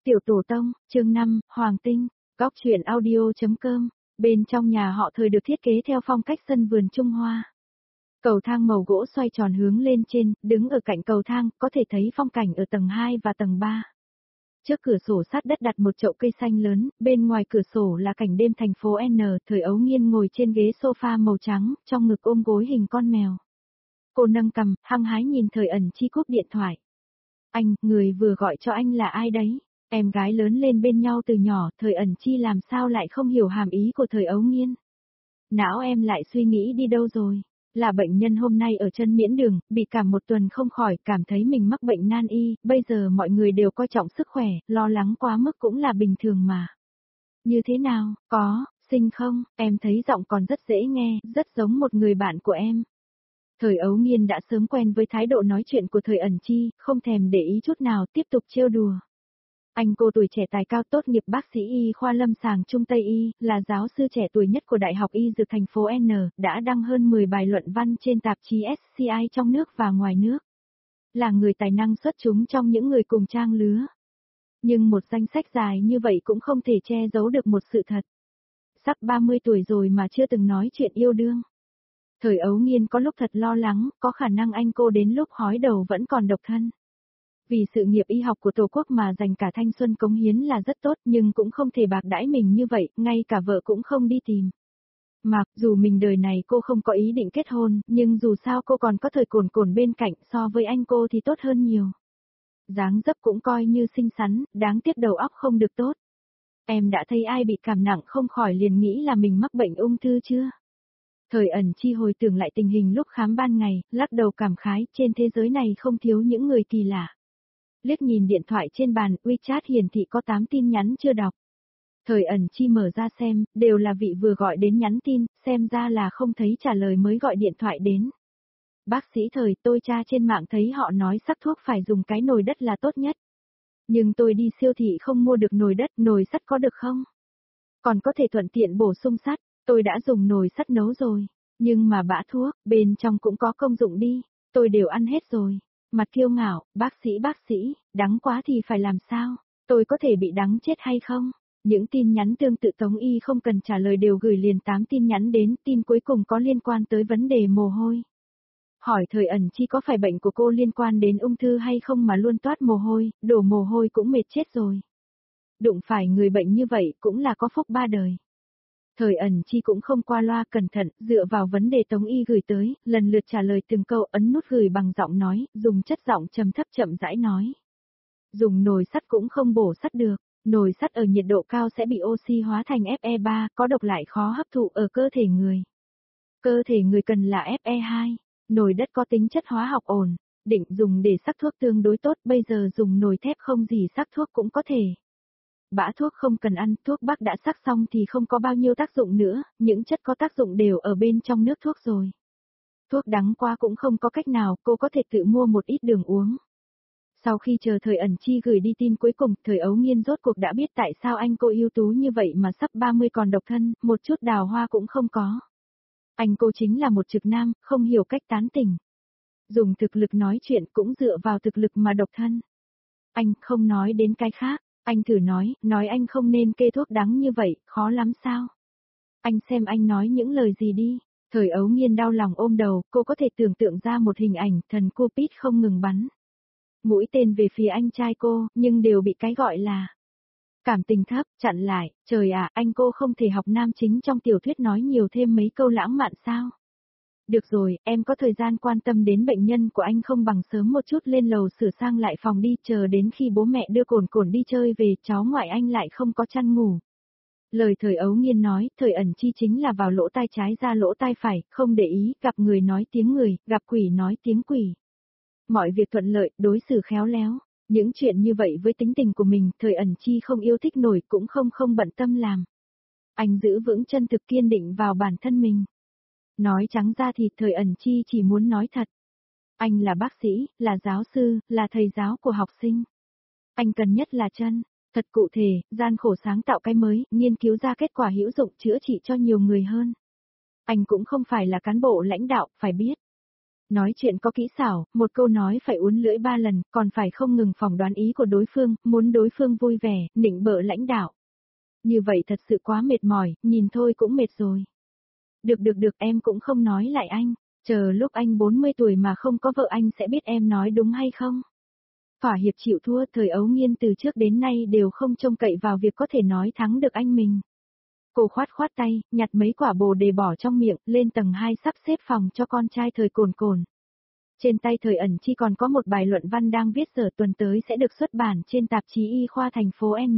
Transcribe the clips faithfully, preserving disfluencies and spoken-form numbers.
Tiểu Tổ Tông, chương năm, Hoàng Tinh, góc truyện audio.com, bên trong nhà họ Thời được thiết kế theo phong cách sân vườn Trung Hoa. Cầu thang màu gỗ xoay tròn hướng lên trên, đứng ở cạnh cầu thang, có thể thấy phong cảnh ở tầng hai và tầng ba. Trước cửa sổ sát đất đặt một chậu cây xanh lớn, bên ngoài cửa sổ là cảnh đêm thành phố N. Thời Ấu Nghiên ngồi trên ghế sofa màu trắng, trong ngực ôm gối hình con mèo. Cô nâng cằm, hăng hái nhìn Thời Ẩn Chi cúp điện thoại. Anh, người vừa gọi cho anh là ai đấy? Em gái lớn lên bên nhau từ nhỏ, Thời Ẩn Chi làm sao lại không hiểu hàm ý của Thời Ấu Nghiên. Não em lại suy nghĩ đi đâu rồi? Là bệnh nhân hôm nay ở chân miễn đường, bị cảm một tuần không khỏi, cảm thấy mình mắc bệnh nan y, bây giờ mọi người đều coi trọng sức khỏe, lo lắng quá mức cũng là bình thường mà. Như thế nào, có, xinh không, em thấy giọng còn rất dễ nghe, rất giống một người bạn của em. Thời Ấu Nghiên đã sớm quen với thái độ nói chuyện của Thời Ẩn Chi, không thèm để ý chút nào, tiếp tục trêu đùa. Anh cô tuổi trẻ tài cao tốt nghiệp bác sĩ y khoa lâm sàng Trung Tây Y, là giáo sư trẻ tuổi nhất của Đại học Y Dược thành phố N, đã đăng hơn mười bài luận văn trên tạp chí S C I trong nước và ngoài nước. Là người tài năng xuất chúng trong những người cùng trang lứa. Nhưng một danh sách dài như vậy cũng không thể che giấu được một sự thật. Sắp ba mươi tuổi rồi mà chưa từng nói chuyện yêu đương. Thời Ấu Nghiên có lúc thật lo lắng, có khả năng anh cô đến lúc hói đầu vẫn còn độc thân. Vì sự nghiệp y học của Tổ quốc mà dành cả thanh xuân cống hiến là rất tốt, nhưng cũng không thể bạc đãi mình như vậy, ngay cả vợ cũng không đi tìm. Mà, dù mình đời này cô không có ý định kết hôn, nhưng dù sao cô còn có Thời Cồn Cồn bên cạnh, so với anh cô thì tốt hơn nhiều. Dáng dấp cũng coi như xinh xắn, đáng tiếc đầu óc không được tốt. Em đã thấy ai bị cảm nặng không khỏi liền nghĩ là mình mắc bệnh ung thư chưa? Thời Ẩn Chi hồi tưởng lại tình hình lúc khám ban ngày, lắc đầu cảm khái, trên thế giới này không thiếu những người kỳ lạ. Liếc nhìn điện thoại trên bàn, WeChat hiển thị có tám tin nhắn chưa đọc. Thời Ẩn Chi mở ra xem, đều là vị vừa gọi đến nhắn tin, xem ra là không thấy trả lời mới gọi điện thoại đến. Bác sĩ Thời, tôi tra trên mạng thấy họ nói sắc thuốc phải dùng cái nồi đất là tốt nhất. Nhưng tôi đi siêu thị không mua được nồi đất, nồi sắt có được không? Còn có thể thuận tiện bổ sung sắt, tôi đã dùng nồi sắt nấu rồi. Nhưng mà bã thuốc, bên trong cũng có công dụng đi, tôi đều ăn hết rồi. Mặt kiêu ngạo, bác sĩ bác sĩ, đắng quá thì phải làm sao? Tôi có thể bị đắng chết hay không? Những tin nhắn tương tự Tống Y không cần trả lời đều gửi liền tám tin nhắn đến, tin cuối cùng có liên quan tới vấn đề mồ hôi. Hỏi Thời Ẩn Chi có phải bệnh của cô liên quan đến ung thư hay không mà luôn toát mồ hôi, đổ mồ hôi cũng mệt chết rồi. Đụng phải người bệnh như vậy cũng là có phúc ba đời. Thời Ẩn Chi cũng không qua loa cẩn thận, dựa vào vấn đề Tống Y gửi tới, lần lượt trả lời từng câu, ấn nút gửi bằng giọng nói, dùng chất giọng trầm thấp chậm rãi nói. Dùng nồi sắt cũng không bổ sắt được, nồi sắt ở nhiệt độ cao sẽ bị oxy hóa thành F E ba, có độc lại khó hấp thụ ở cơ thể người. Cơ thể người cần là F E hai, nồi đất có tính chất hóa học ổn, định dùng để sắc thuốc tương đối tốt, bây giờ dùng nồi thép không gì sắc thuốc cũng có thể. Bã thuốc không cần ăn, thuốc bắc đã sắc xong thì không có bao nhiêu tác dụng nữa, những chất có tác dụng đều ở bên trong nước thuốc rồi. Thuốc đắng quá cũng không có cách nào, cô có thể tự mua một ít đường uống. Sau khi chờ Thời Ẩn Chi gửi đi tin cuối cùng, Thời Ấu Nghiên rốt cuộc đã biết tại sao anh cô ưu tú như vậy mà sắp ba mươi còn độc thân, một chút đào hoa cũng không có. Anh cô chính là một trực nam, không hiểu cách tán tỉnh. Dùng thực lực nói chuyện cũng dựa vào thực lực mà độc thân. Anh không nói đến cái khác. Anh thử nói, nói anh không nên kê thuốc đắng như vậy, khó lắm sao? Anh xem anh nói những lời gì đi. Thời Ấu Nghiên đau lòng ôm đầu, cô có thể tưởng tượng ra một hình ảnh thần Cupid không ngừng bắn. Mũi tên về phía anh trai cô, nhưng đều bị cái gọi là cảm tình thấp, chặn lại, trời ạ, anh cô không thể học nam chính trong tiểu thuyết nói nhiều thêm mấy câu lãng mạn sao? Được rồi, em có thời gian quan tâm đến bệnh nhân của anh không bằng sớm một chút lên lầu sửa sang lại phòng đi, chờ đến khi bố mẹ đưa Cồn Cồn đi chơi về, cháu ngoại anh lại không có chăn ngủ. Lời Thời Ấu Nghiên nói, Thời Ẩn Chi chính là vào lỗ tai trái ra lỗ tai phải, không để ý, gặp người nói tiếng người, gặp quỷ nói tiếng quỷ. Mọi việc thuận lợi, đối xử khéo léo, những chuyện như vậy với tính tình của mình, Thời Ẩn Chi không yêu thích nổi cũng không không bận tâm làm. Anh giữ vững chân thực kiên định vào bản thân mình. Nói trắng ra thì Thời Ẩn Chi chỉ muốn nói thật. Anh là bác sĩ, là giáo sư, là thầy giáo của học sinh. Anh cần nhất là chân, thật cụ thể, gian khổ sáng tạo cái mới, nghiên cứu ra kết quả hữu dụng chữa trị cho nhiều người hơn. Anh cũng không phải là cán bộ lãnh đạo, phải biết. Nói chuyện có kỹ xảo, một câu nói phải uốn lưỡi ba lần, còn phải không ngừng phỏng đoán ý của đối phương, muốn đối phương vui vẻ, nịnh bợ lãnh đạo. Như vậy thật sự quá mệt mỏi, nhìn thôi cũng mệt rồi. Được được được, em cũng không nói lại anh, chờ lúc anh bốn mươi tuổi mà không có vợ anh sẽ biết em nói đúng hay không. Thỏa hiệp chịu thua, thời ấu nghiên từ trước đến nay đều không trông cậy vào việc có thể nói thắng được anh mình. Cô khoát khoát tay, nhặt mấy quả bồ đề bỏ trong miệng, lên tầng hai sắp xếp phòng cho con trai thời cồn cồn. Trên tay thời ẩn chi còn có một bài luận văn đang viết giờ tuần tới sẽ được xuất bản trên tạp chí Y khoa thành phố N.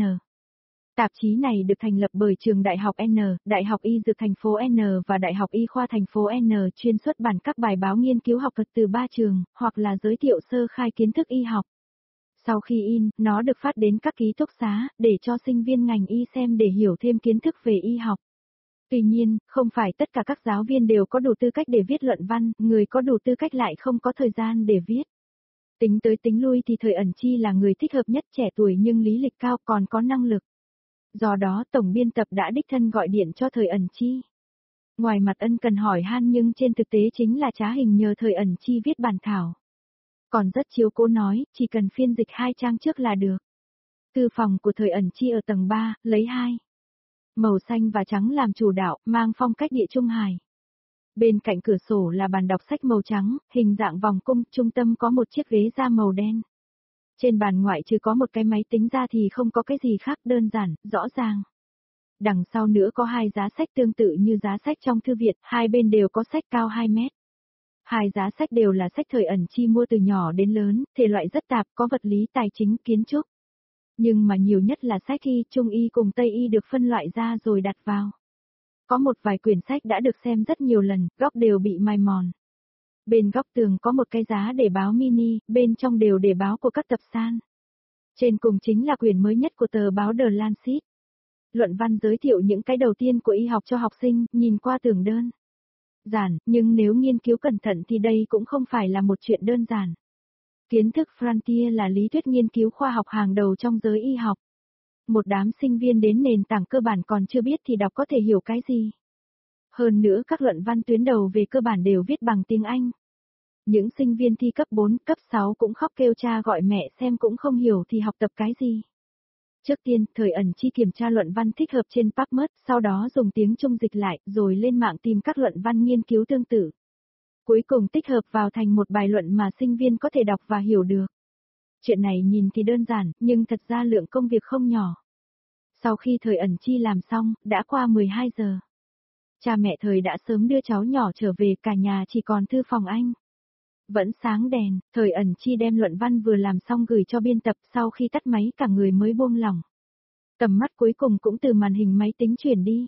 Tạp chí này được thành lập bởi trường Đại học N, Đại học Y Dược thành phố N và Đại học Y khoa thành phố N chuyên xuất bản các bài báo nghiên cứu học thuật từ ba trường, hoặc là giới thiệu sơ khai kiến thức y học. Sau khi in, nó được phát đến các ký túc xá, để cho sinh viên ngành y xem để hiểu thêm kiến thức về y học. Tuy nhiên, không phải tất cả các giáo viên đều có đủ tư cách để viết luận văn, người có đủ tư cách lại không có thời gian để viết. Tính tới tính lui thì thời ẩn chi là người thích hợp nhất, trẻ tuổi nhưng lý lịch cao, còn có năng lực. Do đó tổng biên tập đã đích thân gọi điện cho thời ẩn chi. Ngoài mặt ân cần hỏi han nhưng trên thực tế chính là trá hình nhờ thời ẩn chi viết bản thảo. Còn rất chiếu cố nói, chỉ cần phiên dịch hai trang trước là được. Thư phòng của thời ẩn chi ở tầng ba, lấy hai. Màu xanh và trắng làm chủ đạo, mang phong cách địa trung hải. Bên cạnh cửa sổ là bàn đọc sách màu trắng, hình dạng vòng cung, trung tâm có một chiếc ghế da màu đen. Trên bàn ngoại trừ có một cái máy tính ra thì không có cái gì khác, đơn giản, rõ ràng. Đằng sau nữa có hai giá sách tương tự như giá sách trong thư viện, hai bên đều có sách cao hai mét. Hai giá sách đều là sách thời ẩn chi mua từ nhỏ đến lớn, thể loại rất tạp, có vật lý, tài chính, kiến trúc. Nhưng mà nhiều nhất là sách y, trung y cùng tây y được phân loại ra rồi đặt vào. Có một vài quyển sách đã được xem rất nhiều lần, góc đều bị mài mòn. Bên góc tường có một cái giá để báo mini, bên trong đều để báo của các tập san. Trên cùng chính là quyển mới nhất của tờ báo The Lancet. Luận văn giới thiệu những cái đầu tiên của y học cho học sinh, nhìn qua tưởng đơn giản, nhưng nếu nghiên cứu cẩn thận thì đây cũng không phải là một chuyện đơn giản. Kiến thức Frontier là lý thuyết nghiên cứu khoa học hàng đầu trong giới y học. Một đám sinh viên đến nền tảng cơ bản còn chưa biết thì đọc có thể hiểu cái gì. Hơn nữa các luận văn tuyến đầu về cơ bản đều viết bằng tiếng Anh. Những sinh viên thi cấp bốn, cấp sáu cũng khóc kêu cha gọi mẹ xem cũng không hiểu thì học tập cái gì. Trước tiên, thời ẩn chi kiểm tra luận văn thích hợp trên PubMed, sau đó dùng tiếng Trung dịch lại, rồi lên mạng tìm các luận văn nghiên cứu tương tự. Cuối cùng tích hợp vào thành một bài luận mà sinh viên có thể đọc và hiểu được. Chuyện này nhìn thì đơn giản, nhưng thật ra lượng công việc không nhỏ. Sau khi thời ẩn chi làm xong, đã qua mười hai giờ. Cha mẹ thời đã sớm đưa cháu nhỏ trở về, cả nhà chỉ còn thư phòng anh. Vẫn sáng đèn, thời ẩn chi đem luận văn vừa làm xong gửi cho biên tập, sau khi tắt máy cả người mới buông lỏng. Tầm mắt cuối cùng cũng từ màn hình máy tính chuyển đi.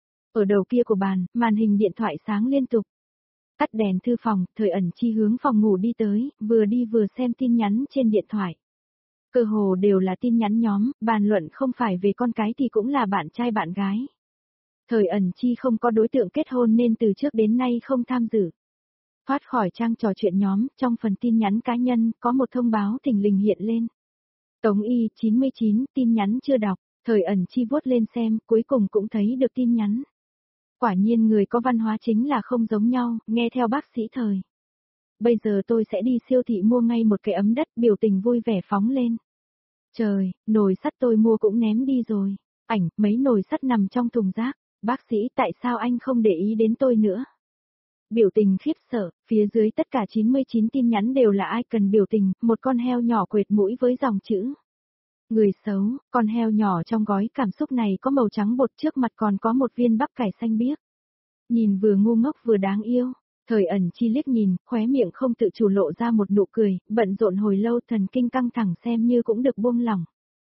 Ở đầu kia của bàn, màn hình điện thoại sáng liên tục. Tắt đèn thư phòng, thời ẩn chi hướng phòng ngủ đi tới, vừa đi vừa xem tin nhắn trên điện thoại. Cơ hồ đều là tin nhắn nhóm, bàn luận không phải về con cái thì cũng là bạn trai bạn gái. Thời ẩn chi không có đối tượng kết hôn nên từ trước đến nay không tham dự. Thoát khỏi trang trò chuyện nhóm, trong phần tin nhắn cá nhân, có một thông báo thình lình hiện lên. Tống Y chín mươi chín, tin nhắn chưa đọc, thời ẩn chi vuốt lên xem, cuối cùng cũng thấy được tin nhắn. Quả nhiên người có văn hóa chính là không giống nhau, nghe theo bác sĩ thời. Bây giờ tôi sẽ đi siêu thị mua ngay một cái ấm đất, biểu tình vui vẻ phóng lên. Trời, nồi sắt tôi mua cũng ném đi rồi. Ảnh, mấy nồi sắt nằm trong thùng rác. Bác sĩ, tại sao anh không để ý đến tôi nữa? Biểu tình khiếp sợ, phía dưới tất cả chín mươi chín tin nhắn đều là ai cần biểu tình, một con heo nhỏ quệt mũi với dòng chữ. Người xấu, con heo nhỏ trong gói cảm xúc này có màu trắng bột, trước mặt còn có một viên bắp cải xanh biếc. Nhìn vừa ngu ngốc vừa đáng yêu, thời ẩn chi liếc nhìn, khóe miệng không tự chủ lộ ra một nụ cười, bận rộn hồi lâu thần kinh căng thẳng xem như cũng được buông lỏng.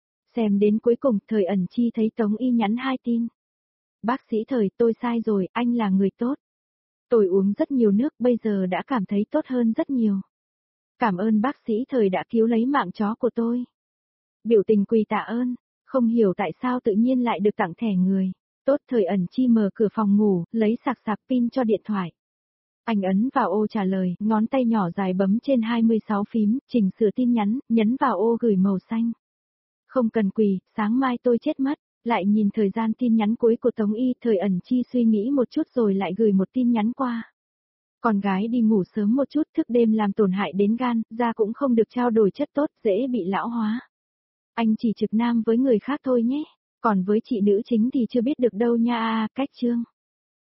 Xem đến cuối cùng, thời ẩn chi thấy Tống Y nhắn hai tin. Bác sĩ thời, tôi sai rồi, anh là người tốt. Tôi uống rất nhiều nước, bây giờ đã cảm thấy tốt hơn rất nhiều. Cảm ơn bác sĩ thời đã cứu lấy mạng chó của tôi. Biểu tình quỳ tạ ơn, không hiểu tại sao tự nhiên lại được tặng thẻ người. Tốt, thời ẩn chi mở cửa phòng ngủ, lấy sạc sạc pin cho điện thoại. Anh ấn vào ô trả lời, ngón tay nhỏ dài bấm trên hai mươi sáu phím, chỉnh sửa tin nhắn, nhấn vào ô gửi màu xanh. Không cần quỳ, sáng mai tôi chết mất. Lại nhìn thời gian tin nhắn cuối của Tống Y, thời ẩn chi suy nghĩ một chút rồi lại gửi một tin nhắn qua. Con gái đi ngủ sớm một chút, thức đêm làm tổn hại đến gan, da cũng không được trao đổi chất tốt, dễ bị lão hóa. Anh chỉ trực nam với người khác thôi nhé, còn với chị nữ chính thì chưa biết được đâu nha. À, cách chương.